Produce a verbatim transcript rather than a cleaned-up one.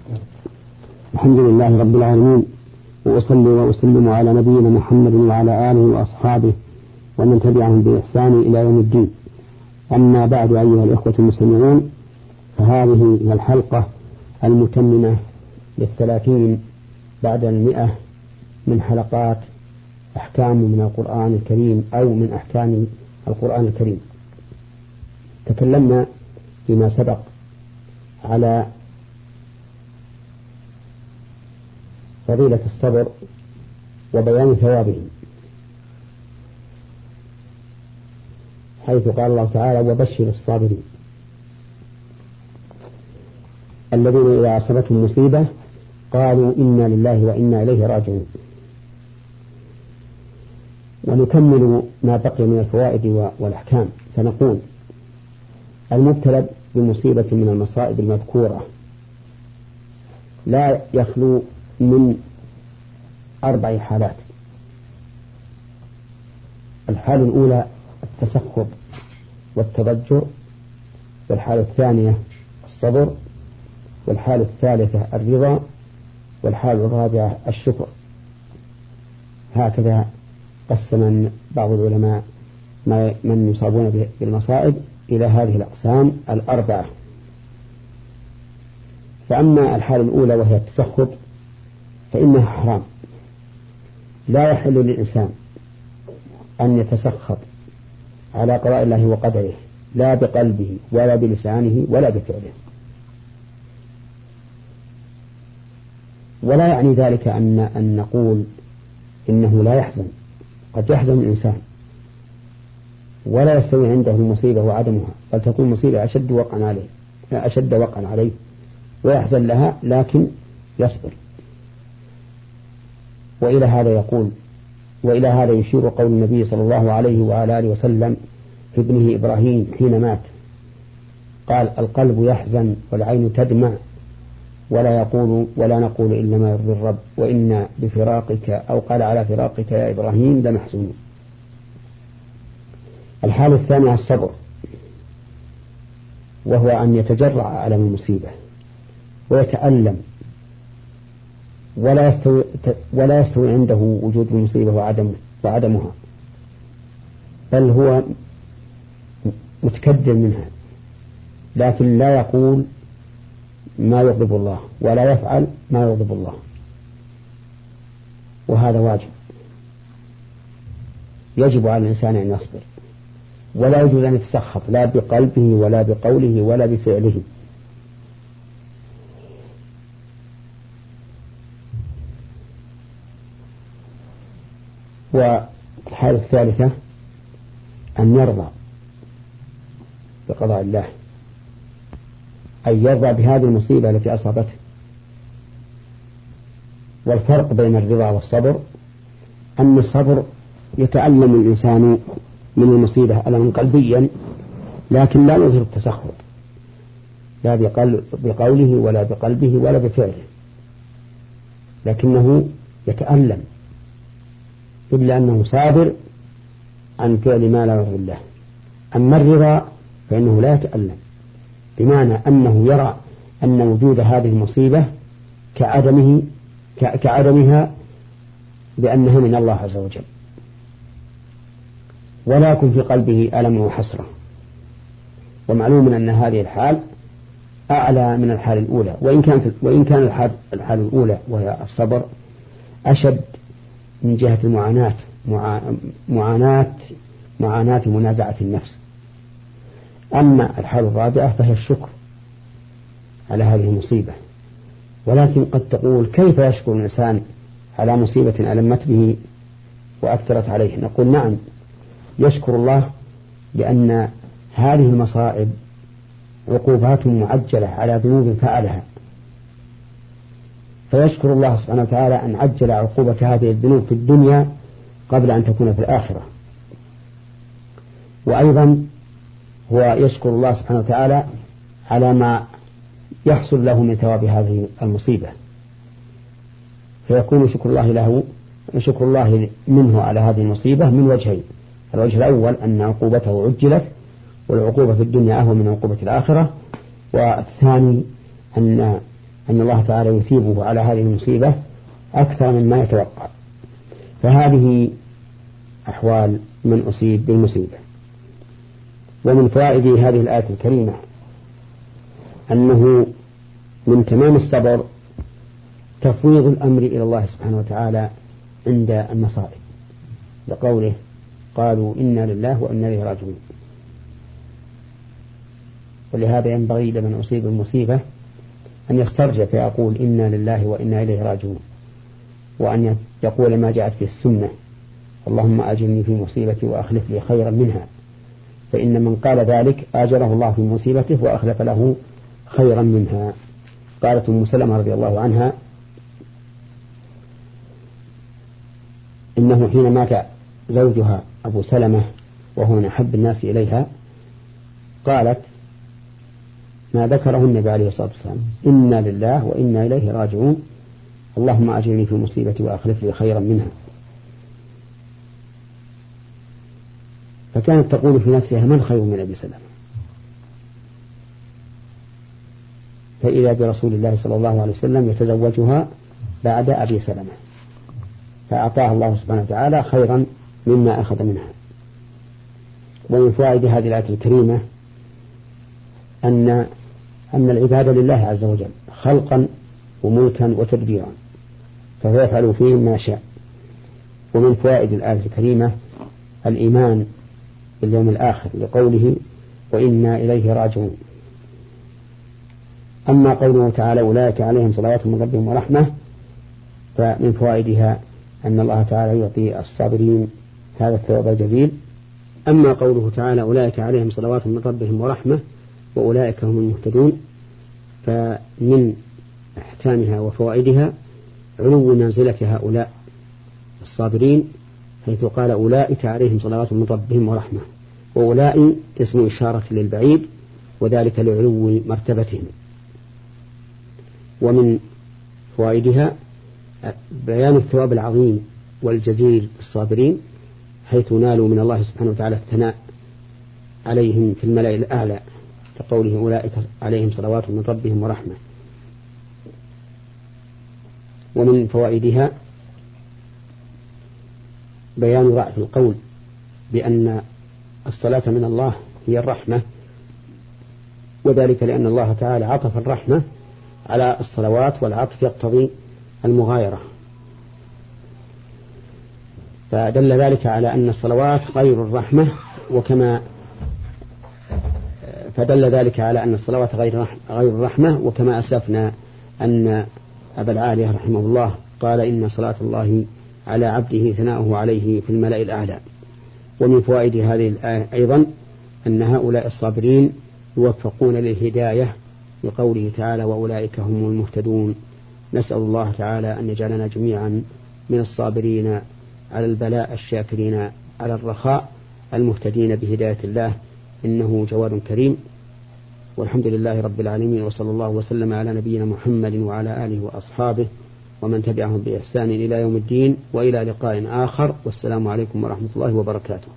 الحمد لله رب العالمين، وأصلي وأسلم على نبينا محمد وعلى آله وأصحابه ومن تبعهم بإحسان إلى يوم الدين. أما بعد، أيها الإخوة المستمعون، فهذه هي الحلقة المتممة للثلاثين بعد المئة من حلقات أحكام من القرآن الكريم أو من أحكام القرآن الكريم. تكلمنا فيما سبق على فضيلة الصبر وبيان ثوابه، حيث قال الله تعالى: وبشر الصابرين الذين إذا أصابتهم مصيبة قالوا إنا لله وإنا إليه راجعون. ونكمل ما بقي من الفوائد والأحكام، فنقول: المبتلى بمصيبة من المصائب المذكورة لا يخلو من أربع حالات. الحالة الأولى التسخط والتضجر، والحالة الثانية الصبر، والحالة الثالثة الرضا، والحالة الرابعة الشكر. هكذا قسم بعض العلماء من يصابون بالمصائب إلى هذه الأقسام الأربعة. فأما الحالة الأولى وهي التسخط فإنها حرام، لا يحل للإنسان أن يتسخط على قضاء الله وقدره، لا بقلبه ولا بلسانه ولا بفعله. ولا يعني ذلك أن, أن نقول إنه لا يحزن. قد يحزن الإنسان ولا يستوي عنده المصيبة وعدمها، بل تكون مصيبة أشد وقعا عليه أشد وقعا عليه ويحزن لها، لكن يصبر. وإلى هذا يقول وإلى هذا يشير قول النبي صلى الله عليه وعلى آله وسلم في ابنه إبراهيم حين مات، قال: القلب يحزن والعين تدمع ولا يقول ولا نقول إلا ما يرضي الرب وإنا بفراقك، أو قال: على فراقك يا إبراهيم لمحزونون. الحالة الثانية الصبر، وهو أن يتجرع على المصيبة ويتألم ولا يستوي, ولا يستوي عنده وجود المصيبة وعدم وعدمها، بل هو متكدر منها، لكن لا يقول ما يغضب الله ولا يفعل ما يغضب الله. وهذا واجب، يجب على الإنسان أن يصبر، ولا يجوز أن يتسخط لا بقلبه ولا بقوله ولا بفعله. والحالة الثالثة أن يرضى بقضاء الله، أي يرضى بهذه المصيبة التي أصابته. والفرق بين الرضا والصبر أن الصبر يتألم الإنسان من المصيبة ألما قلبيا، لكن لا يظهر التسخط لا بقوله ولا بقلبه ولا بفعله، لكنه يتألم، إلا أنه صابر عن فعل ما لا يرضي الله. أما الرضا فإنه لا يتألم، بمعنى أنه يرى أن وجود هذه المصيبة كعدمه كعدمها بأنها من الله عز وجل، ولا يكون في قلبه ألم وحسرة. ومعلوم أن هذه الحال أعلى من الحال الأولى، وإن كانت وإن كان الحال, الحال الأولى وهي الصبر أشد من جهة المعاناة معاناة معاناة منازعة النفس. أما الحال الرابعة فهي الشكر على هذه المصيبة. ولكن قد تقول: كيف يشكر الإنسان على مصيبة ألمت به وأثرت عليه؟ نقول: نعم، يشكر الله لأن هذه المصائب عقوبات معجلة على ذنوب فعلها، فيشكر الله سبحانه وتعالى أن عجل عقوبة هذه الذنوب في الدنيا قبل أن تكون في الآخرة. وأيضا هو يشكر الله سبحانه وتعالى على ما يحصل له من ثواب هذه المصيبة، فيكون شكر الله له شكر الله منه على هذه المصيبة من وجهين: الوجه الأول أن عقوبته عجلت، والعقوبة في الدنيا أهون من عقوبة الآخرة، والثاني أن أن الله تعالى يثيبه على هذه المصيبة أكثر مما يتوقع. فهذه أحوال من أصيب بالمصيبة. ومن فوائد هذه الآية الكريمة أنه من تمام الصبر تفويض الأمر إلى الله سبحانه وتعالى عند المصائب، لقوله قالوا إنا لله وإنا إليه راجعون. ولهذا ينبغي لمن أصيب بالمصيبة أن يسترجع فيقول إنا لله وإنا إليه راجعون، وأن يقول ما جاءت في السنة اللهم أجرني في مصيبتي وأخلف لي خيرا منها، فإن من قال ذلك آجره الله في مصيبته وأخلف له خيرا منها. قالت أم سلمة رضي الله عنها إنه حين مات زوجها أبو سلمة وهو من أحب الناس إليها قالت ما ذكره النبي عليه الصلاة والسلام إنا لله وإنا إليه راجعون اللهم أجرني في مصيبتي وأخلف لي خيرا منها. فكانت تقول في نفسها من خير من أبي سلمة، فإذا برسول الله صلى الله عليه وسلم يتزوجها بعد أبي سلمة، فأعطاها الله سبحانه وتعالى خيرا مما أخذ منها. ومن فوائد هذه الآية الكريمة أن أن العبادة لله عز وجل خلقا وملكا وتدبيرا، فهو يفعل فيه ما شاء. ومن فوائد الآية الكريمة الإيمان باليوم الآخر لقوله وإنا إليه راجعون. أما قوله تعالى أولئك عليهم صلوات من ربهم ورحمة، فمن فوائدها أن الله تعالى يعطي الصابرين هذا الثواب الجزيل. أما قوله تعالى أولئك عليهم صلوات من ربهم ورحمة وأولئك هم المهتدون، فمن أحكامها وفوائدها علو منزلة هؤلاء الصابرين، حيث قال أولئك عليهم صلوات من ربهم ورحمة، وأولئك اسم إشارة للبعيد وذلك لعلو مرتبتهم. ومن فوائدها بيان الثواب العظيم والجزيل الصابرين، حيث نالوا من الله سبحانه وتعالى الثناء عليهم في الملأ الأعلى، كقوله أولئك عليهم صلوات من ربهم ورحمة. ومن فوائدها بيان رأي القول بأن الصلاة من الله هي الرحمة، وذلك لأن الله تعالى عطف الرحمة على الصلوات، والعطف يقتضي المغايرة، فدل ذلك على أن الصلوات غير الرحمة، وكما فدل ذلك على أن الصلوات غير غير الرحمة، وكما أسفنا أن أبا العالية رحمه الله قال إن صلاة الله على عبده ثناؤه عليه في الملأ الأعلى. ومن فوائد هذه الآية أيضا أن هؤلاء الصابرين يوفقون للهداية لقوله تعالى وأولئك هم المهتدون. نسأل الله تعالى أن يجعلنا جميعا من الصابرين على البلاء الشاكرين على الرخاء المهتدين بهداية الله، إنه جواد كريم. والحمد لله رب العالمين، وصلى الله وسلم على نبينا محمد وعلى آله وأصحابه ومن تبعهم بإحسان إلى يوم الدين، وإلى لقاء آخر، والسلام عليكم ورحمة الله وبركاته.